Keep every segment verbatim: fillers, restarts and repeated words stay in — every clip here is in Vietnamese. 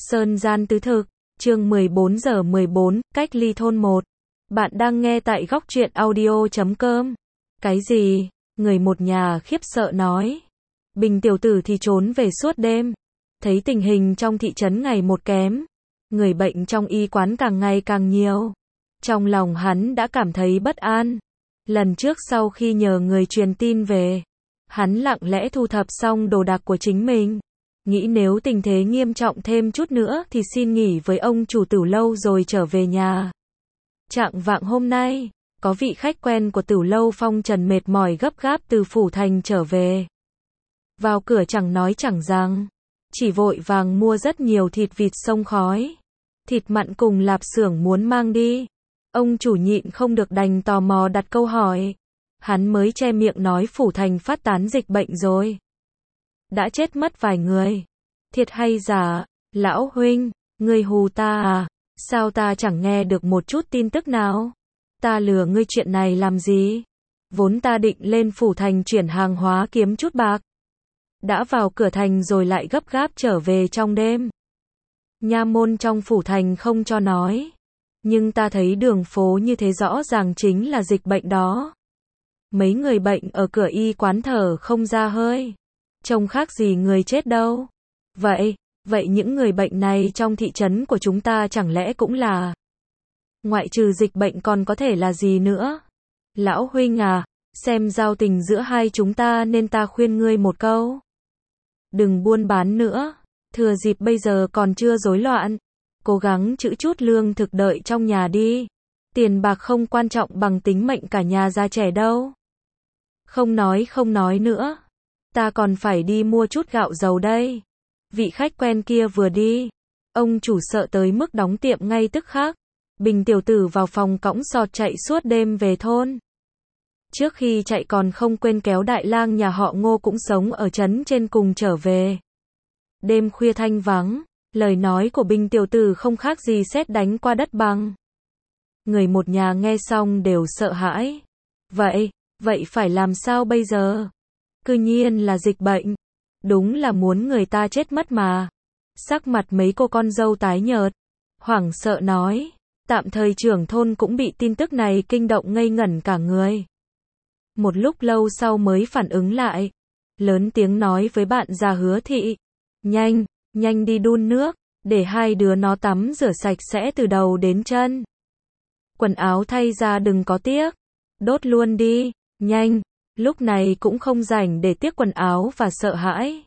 Sơn gian tứ thực, chương mười bốn giờ mười bốn, cách ly thôn một. Bạn đang nghe tại góc truyện audio chấm com. Cái gì? Người một nhà khiếp sợ nói. Bình tiểu tử thì trốn về suốt đêm. Thấy tình hình trong thị trấn ngày một kém. Người bệnh trong y quán càng ngày càng nhiều. Trong lòng hắn đã cảm thấy bất an. Lần trước sau khi nhờ người truyền tin về, hắn lặng lẽ thu thập xong đồ đạc của chính mình. Nghĩ nếu tình thế nghiêm trọng thêm chút nữa thì xin nghỉ với ông chủ tửu lâu rồi trở về nhà. Trạng vạng hôm nay, có vị khách quen của tửu lâu phong trần mệt mỏi gấp gáp từ phủ thành trở về. Vào cửa chẳng nói chẳng rằng, chỉ vội vàng mua rất nhiều thịt vịt xông khói. Thịt mặn cùng lạp xưởng muốn mang đi. Ông chủ nhịn không được đành tò mò đặt câu hỏi. Hắn mới che miệng nói phủ thành phát tán dịch bệnh rồi. Đã chết mất vài người. Thiệt hay giả? Lão huynh, ngươi hù ta à? Sao ta chẳng nghe được một chút tin tức nào? Ta lừa ngươi chuyện này làm gì? Vốn ta định lên phủ thành chuyển hàng hóa kiếm chút bạc. Đã vào cửa thành rồi lại gấp gáp trở về trong đêm. Nha môn trong phủ thành không cho nói. Nhưng ta thấy đường phố như thế rõ ràng chính là dịch bệnh đó. Mấy người bệnh ở cửa y quán thở không ra hơi. Trông khác gì người chết đâu. Vậy, vậy những người bệnh này trong thị trấn của chúng ta chẳng lẽ cũng là... Ngoại trừ dịch bệnh còn có thể là gì nữa? Lão huynh à, xem giao tình giữa hai chúng ta nên ta khuyên ngươi một câu. Đừng buôn bán nữa, thừa dịp bây giờ còn chưa rối loạn. Cố gắng trữ chút lương thực đợi trong nhà đi. Tiền bạc không quan trọng bằng tính mệnh cả nhà già trẻ đâu. Không nói không nói nữa. Ta còn phải đi mua chút gạo dầu đây. Vị khách quen kia vừa đi. Ông chủ sợ tới mức đóng tiệm ngay tức khắc. Bình tiểu tử vào phòng cõng sọt chạy suốt đêm về thôn. Trước khi chạy còn không quên kéo đại lang nhà họ Ngô cũng sống ở trấn trên cùng trở về. Đêm khuya thanh vắng. Lời nói của Bình tiểu tử không khác gì sét đánh qua đất bằng. Người một nhà nghe xong đều sợ hãi. Vậy, vậy phải làm sao bây giờ? Cư nhiên là dịch bệnh. Đúng là muốn người ta chết mất mà. Sắc mặt mấy cô con dâu tái nhợt. Hoảng sợ nói. Tạm thời trưởng thôn cũng bị tin tức này kinh động ngây ngẩn cả người. Một lúc lâu sau mới phản ứng lại. Lớn tiếng nói với bạn già Hứa Thị. Nhanh, nhanh đi đun nước. Để hai đứa nó tắm rửa sạch sẽ từ đầu đến chân. Quần áo thay ra đừng có tiếc. Đốt luôn đi, nhanh. Lúc này cũng không rảnh để tiếc quần áo và sợ hãi.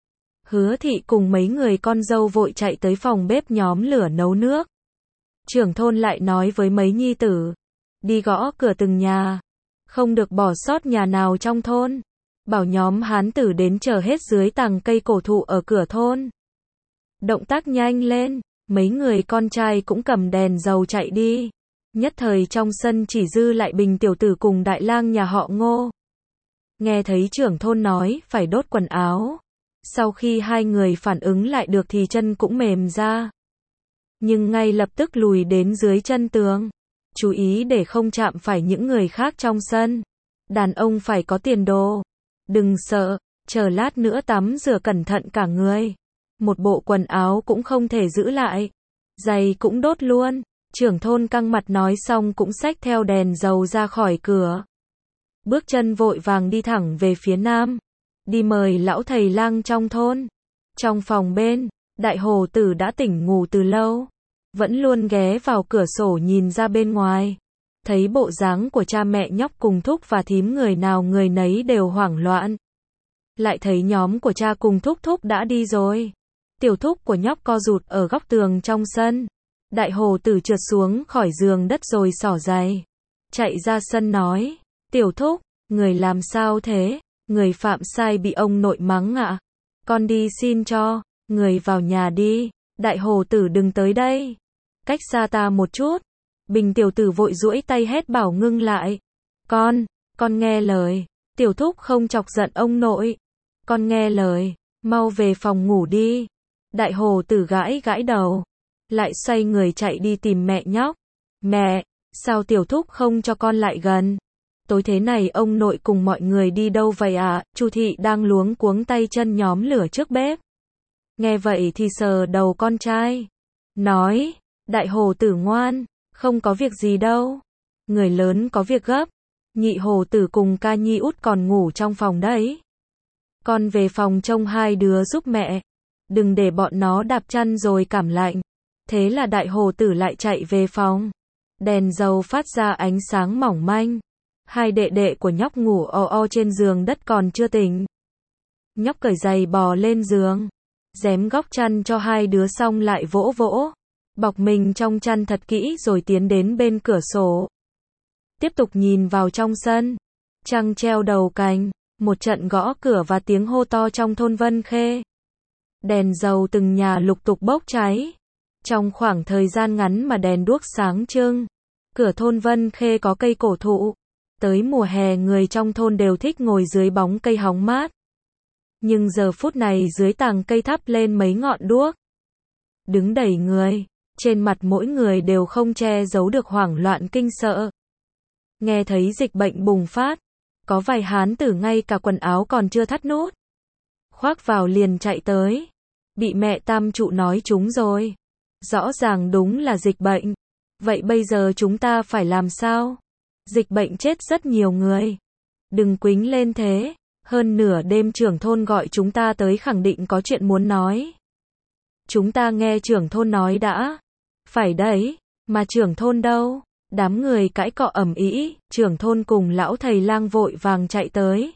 Hứa Thị cùng mấy người con dâu vội chạy tới phòng bếp nhóm lửa nấu nước. Trưởng thôn lại nói với mấy nhi tử. Đi gõ cửa từng nhà. Không được bỏ sót nhà nào trong thôn. Bảo nhóm hán tử đến chờ hết dưới tàng cây cổ thụ ở cửa thôn. Động tác nhanh lên. Mấy người con trai cũng cầm đèn dầu chạy đi. Nhất thời trong sân chỉ dư lại Bình tiểu tử cùng đại lang nhà họ Ngô. Nghe thấy trưởng thôn nói phải đốt quần áo. Sau khi hai người phản ứng lại được thì chân cũng mềm ra. Nhưng ngay lập tức lùi đến dưới chân tường. Chú ý để không chạm phải những người khác trong sân. Đàn ông phải có tiền đồ. Đừng sợ, chờ lát nữa tắm rửa cẩn thận cả người. Một bộ quần áo cũng không thể giữ lại. Giày cũng đốt luôn. Trưởng thôn căng mặt nói xong cũng xách theo đèn dầu ra khỏi cửa. Bước chân vội vàng đi thẳng về phía nam. Đi mời lão thầy lang trong thôn. Trong phòng bên, đại hồ tử đã tỉnh ngủ từ lâu. Vẫn luôn ghé vào cửa sổ nhìn ra bên ngoài. Thấy bộ dáng của cha mẹ nhóc cùng thúc và thím người nào người nấy đều hoảng loạn. Lại thấy nhóm của cha cùng thúc thúc đã đi rồi. Tiểu thúc của nhóc co rụt ở góc tường trong sân. Đại hồ tử trượt xuống khỏi giường đất rồi xỏ giày. Chạy ra sân nói. Tiểu thúc, người làm sao thế? Người phạm sai bị ông nội mắng ạ. À? Con đi xin cho. Người vào nhà đi. Đại hồ tử đừng tới đây. Cách xa ta một chút. Bình tiểu tử vội duỗi tay hét bảo ngưng lại. Con, con nghe lời. Tiểu thúc không chọc giận ông nội. Con nghe lời. Mau về phòng ngủ đi. Đại hồ tử gãi gãi đầu. Lại xoay người chạy đi tìm mẹ nhóc. Mẹ, sao tiểu thúc không cho con lại gần? Tối thế này ông nội cùng mọi người đi đâu vậy ạ? À? Chu Thị đang luống cuống tay chân nhóm lửa trước bếp. nghe vậy thì sờ đầu con trai. Nói, đại hổ tử ngoan, không có việc gì đâu. Người lớn có việc gấp. Nhị hổ tử cùng ca nhi út còn ngủ trong phòng đấy. Con về phòng trông hai đứa giúp mẹ. Đừng để bọn nó đạp chăn rồi cảm lạnh. Thế là đại hổ tử lại chạy về phòng. Đèn dầu phát ra ánh sáng mỏng manh. Hai đệ đệ của nhóc ngủ o o trên giường đất còn chưa tỉnh. Nhóc cởi giày bò lên giường. Dém góc chăn cho hai đứa xong lại vỗ vỗ. Bọc mình trong chăn thật kỹ rồi tiến đến bên cửa sổ. Tiếp tục nhìn vào trong sân. Trăng treo đầu cành. Một trận gõ cửa và tiếng hô to trong thôn Vân Khê. Đèn dầu từng nhà lục tục bốc cháy. Trong khoảng thời gian ngắn mà đèn đuốc sáng trưng. Cửa thôn Vân Khê có cây cổ thụ. Tới mùa hè người trong thôn đều thích ngồi dưới bóng cây hóng mát. Nhưng giờ phút này dưới tàng cây thắp lên mấy ngọn đuốc. Đứng đầy người. Trên mặt mỗi người đều không che giấu được hoảng loạn kinh sợ. Nghe thấy dịch bệnh bùng phát. Có vài hán tử ngay cả quần áo còn chưa thắt nút. Khoác vào liền chạy tới. Bị mẹ tam trụ nói chúng rồi. Rõ ràng đúng là dịch bệnh. Vậy bây giờ chúng ta phải làm sao? Dịch bệnh chết rất nhiều người. Đừng quính lên thế. Hơn nửa đêm trưởng thôn gọi chúng ta tới khẳng định có chuyện muốn nói. Chúng ta nghe trưởng thôn nói đã. Phải đấy, mà trưởng thôn đâu? Đám người cãi cọ ầm ĩ, trưởng thôn cùng lão thầy lang vội vàng chạy tới.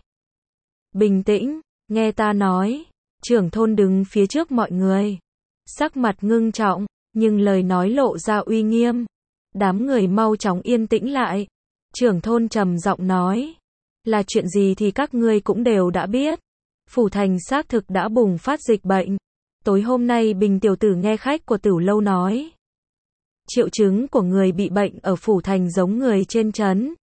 Bình tĩnh, nghe ta nói. Trưởng thôn đứng phía trước mọi người. Sắc mặt ngưng trọng, nhưng lời nói lộ ra uy nghiêm. Đám người mau chóng yên tĩnh lại. Trưởng thôn trầm giọng nói. Là chuyện gì thì các ngươi cũng đều đã biết. Phủ thành xác thực đã bùng phát dịch bệnh. Tối hôm nay Bình tiểu tử nghe khách của Tửu Lâu nói. Triệu chứng của người bị bệnh ở phủ thành giống người trên trấn.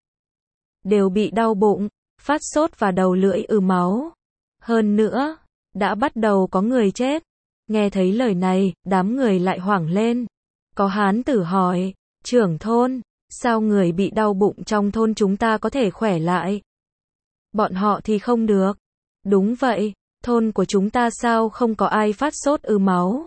Đều bị đau bụng, phát sốt và đầu lưỡi ứ máu. Hơn nữa, đã bắt đầu có người chết. Nghe thấy lời này, đám người lại hoảng lên. Có hán tử hỏi, trưởng thôn, sao người bị đau bụng trong thôn chúng ta có thể khỏe lại? Bọn họ thì không được. Đúng vậy, thôn của chúng ta sao không có ai phát sốt ứ máu?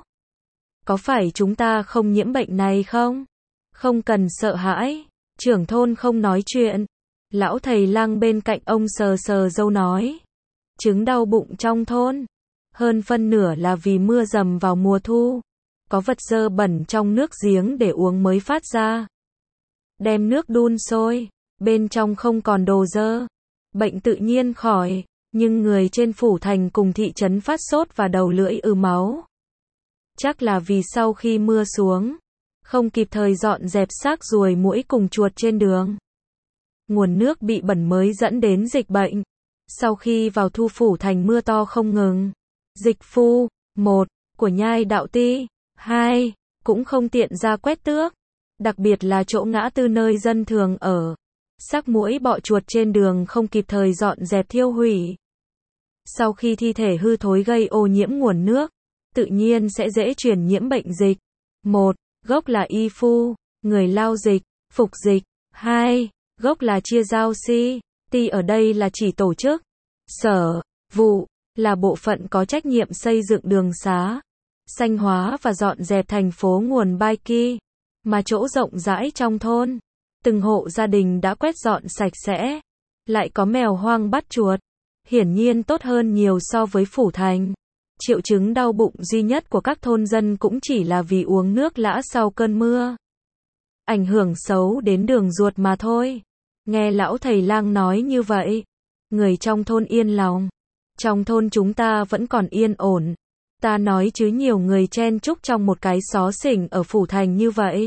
Có phải chúng ta không nhiễm bệnh này không? Không cần sợ hãi. Trưởng thôn không nói chuyện. Lão thầy lang bên cạnh ông sờ sờ râu nói. Chứng đau bụng trong thôn. Hơn phân nửa là vì mưa dầm vào mùa thu. Có vật dơ bẩn trong nước giếng để uống mới phát ra. Đem nước đun sôi. Bên trong không còn đồ dơ. Bệnh tự nhiên khỏi. Nhưng người trên phủ thành cùng thị trấn phát sốt và đầu lưỡi ứ máu. Chắc là vì sau khi mưa xuống, không kịp thời dọn dẹp xác ruồi muỗi cùng chuột trên đường. Nguồn nước bị bẩn mới dẫn đến dịch bệnh. Sau khi vào thu phủ thành mưa to không ngừng. Dịch phu, một, của nhai đạo ti, hai, cũng không tiện ra quét tước. Đặc biệt là chỗ ngã tư nơi dân thường ở. Xác muỗi bọ chuột trên đường không kịp thời dọn dẹp thiêu hủy. Sau khi thi thể hư thối gây ô nhiễm nguồn nước, tự nhiên sẽ dễ truyền nhiễm bệnh dịch. Một, gốc là y phu, người lao dịch, phục dịch. Hai, gốc là chia giao si, ti ở đây là chỉ tổ chức. Sở, vụ, là bộ phận có trách nhiệm xây dựng đường xá, xanh hóa và dọn dẹp thành phố nguồn Bai Ki. Mà chỗ rộng rãi trong thôn, từng hộ gia đình đã quét dọn sạch sẽ. Lại có mèo hoang bắt chuột. Hiển nhiên tốt hơn nhiều so với phủ thành. Triệu chứng đau bụng duy nhất của các thôn dân cũng chỉ là vì uống nước lã sau cơn mưa. Ảnh hưởng xấu đến đường ruột mà thôi. Nghe lão thầy lang nói như vậy, người trong thôn yên lòng. Trong thôn chúng ta vẫn còn yên ổn. Ta nói chứ nhiều người chen chúc trong một cái xó xỉnh ở phủ thành như vậy.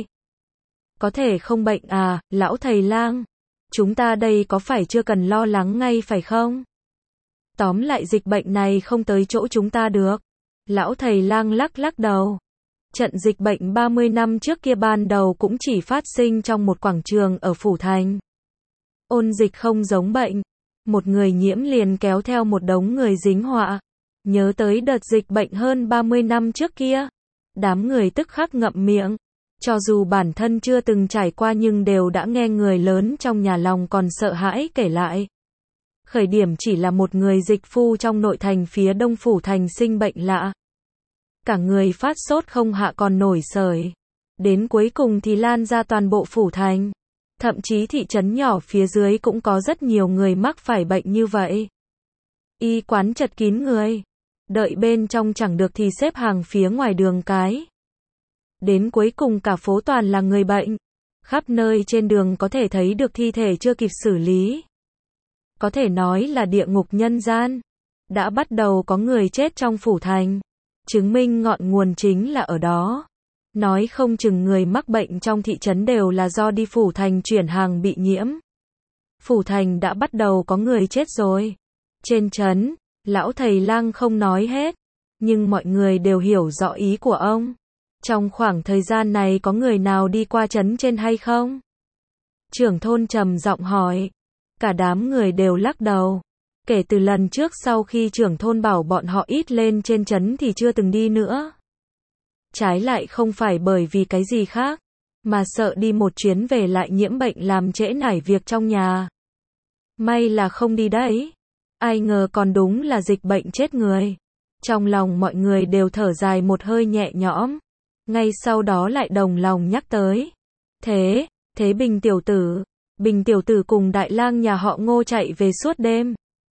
Có thể không bệnh à, lão thầy lang? Chúng ta đây có phải chưa cần lo lắng ngay phải không? Tóm lại dịch bệnh này không tới chỗ chúng ta được. Lão thầy lang lắc lắc đầu. Trận dịch bệnh ba mươi năm trước kia ban đầu cũng chỉ phát sinh trong một quảng trường ở phủ thành. Ôn dịch không giống bệnh. Một người nhiễm liền kéo theo một đống người dính họa. Nhớ tới đợt dịch bệnh hơn ba mươi năm trước kia. Đám người tức khắc ngậm miệng. Cho dù bản thân chưa từng trải qua nhưng đều đã nghe người lớn trong nhà lòng còn sợ hãi kể lại. Khởi điểm chỉ là một người dịch phu trong nội thành phía đông phủ thành sinh bệnh lạ. cả người phát sốt không hạ còn nổi sởi. Đến cuối cùng thì lan ra toàn bộ phủ thành. Thậm chí thị trấn nhỏ phía dưới cũng có rất nhiều người mắc phải bệnh như vậy. Y quán chật kín người. Đợi bên trong chẳng được thì xếp hàng phía ngoài đường cái. Đến cuối cùng cả phố toàn là người bệnh. Khắp nơi trên đường có thể thấy được thi thể chưa kịp xử lý. Có thể nói là địa ngục nhân gian. Đã bắt đầu có người chết trong phủ thành. Chứng minh ngọn nguồn chính là ở đó. Nói không chừng người mắc bệnh trong thị trấn đều là do đi phủ thành chuyển hàng bị nhiễm. Phủ thành đã bắt đầu có người chết rồi. Trên trấn, lão thầy lang không nói hết. Nhưng mọi người đều hiểu rõ ý của ông. Trong khoảng thời gian này có người nào đi qua trấn trên hay không? Trưởng thôn trầm giọng hỏi. Cả đám người đều lắc đầu. Kể từ lần trước sau khi trưởng thôn bảo bọn họ ít lên trên trấn thì chưa từng đi nữa. Trái lại không phải bởi vì cái gì khác, mà sợ đi một chuyến về lại nhiễm bệnh làm trễ nải việc trong nhà. May là không đi đấy. Ai ngờ còn đúng là dịch bệnh chết người. Trong lòng mọi người đều thở dài một hơi nhẹ nhõm. Ngay sau đó lại đồng lòng nhắc tới. Thế, thế Bình tiểu tử, Bình tiểu tử cùng đại lang nhà họ Ngô chạy về suốt đêm.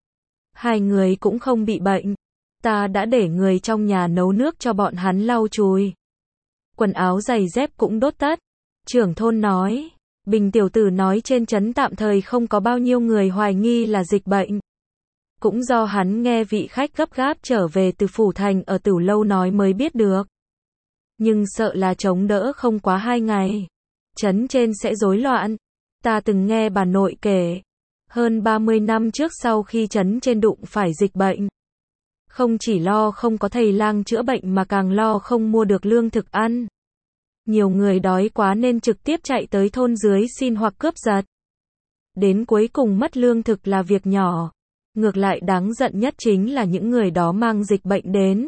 Hai người cũng không bị bệnh. Ta đã để người trong nhà nấu nước cho bọn hắn lau chùi. Quần áo giày dép cũng đốt tất. Trưởng thôn nói. Bình tiểu tử nói trên trấn tạm thời không có bao nhiêu người hoài nghi là dịch bệnh. Cũng do hắn nghe vị khách gấp gáp trở về từ phủ thành ở Tửu Lâu nói mới biết được. Nhưng sợ là chống đỡ không quá hai ngày. Trấn trên sẽ rối loạn. Ta từng nghe bà nội kể. Hơn ba mươi năm trước sau khi trấn trên đụng phải dịch bệnh. Không chỉ lo không có thầy lang chữa bệnh mà càng lo không mua được lương thực ăn. Nhiều người đói quá nên trực tiếp chạy tới thôn dưới xin hoặc cướp giật. Đến cuối cùng mất lương thực là việc nhỏ. Ngược lại đáng giận nhất chính là những người đó mang dịch bệnh đến.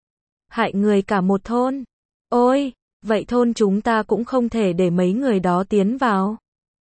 Hại người cả một thôn. Ôi, vậy thôn chúng ta cũng không thể để mấy người đó tiến vào.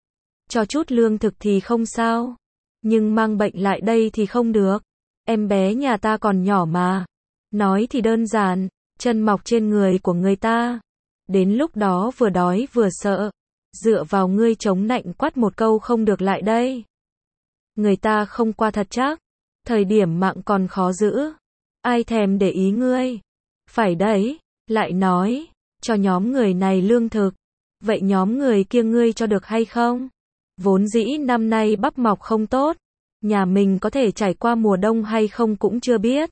Cho chút lương thực thì không sao. Nhưng mang bệnh lại đây thì không được. Em bé nhà ta còn nhỏ mà. Nói thì đơn giản, chân mọc trên người của người ta. Đến lúc đó vừa đói vừa sợ. Dựa vào ngươi chống nạnh quát một câu không được lại đây. Người ta không qua thật chắc. Thời điểm mạng còn khó giữ. Ai thèm để ý ngươi. Phải đấy, lại nói, cho nhóm người này lương thực. Vậy nhóm người kia ngươi cho được hay không? Vốn dĩ năm nay bắp mọc không tốt. Nhà mình có thể trải qua mùa đông hay không cũng chưa biết.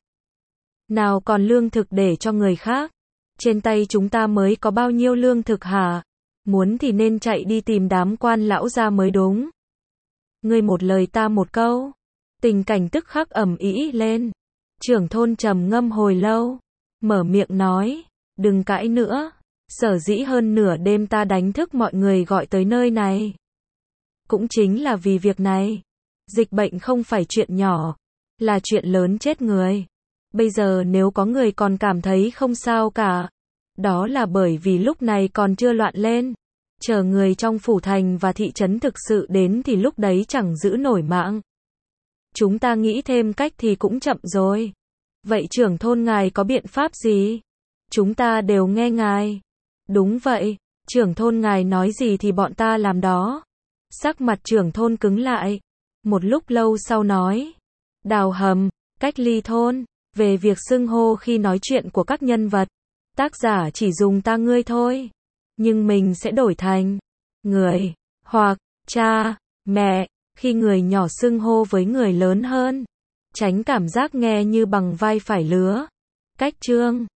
Nào còn lương thực để cho người khác. Trên tay chúng ta mới có bao nhiêu lương thực hả? Muốn thì nên chạy đi tìm đám quan lão gia mới đúng. Ngươi một lời ta một câu. Tình cảnh tức khắc ầm ĩ lên. Trưởng thôn trầm ngâm hồi lâu. Mở miệng nói. Đừng cãi nữa. Sở dĩ hơn nửa đêm ta đánh thức mọi người gọi tới nơi này. Cũng chính là vì việc này. Dịch bệnh không phải chuyện nhỏ. Là chuyện lớn chết người. Bây giờ nếu có người còn cảm thấy không sao cả. Đó là bởi vì lúc này còn chưa loạn lên. Chờ người trong phủ thành và thị trấn thực sự đến thì lúc đấy chẳng giữ nổi mạng. Chúng ta nghĩ thêm cách thì cũng chậm rồi. Vậy trưởng thôn ngài có biện pháp gì? Chúng ta đều nghe ngài. Đúng vậy, trưởng thôn ngài nói gì thì bọn ta làm đó. Sắc mặt trưởng thôn cứng lại. Một lúc lâu sau nói. Đào hầm, cách ly thôn. Về việc xưng hô khi nói chuyện của các nhân vật. Tác giả chỉ dùng ta ngươi thôi. Nhưng mình sẽ đổi thành người, hoặc cha, mẹ, khi người nhỏ xưng hô với người lớn hơn. Tránh cảm giác nghe như bằng vai phải lứa. Cách chương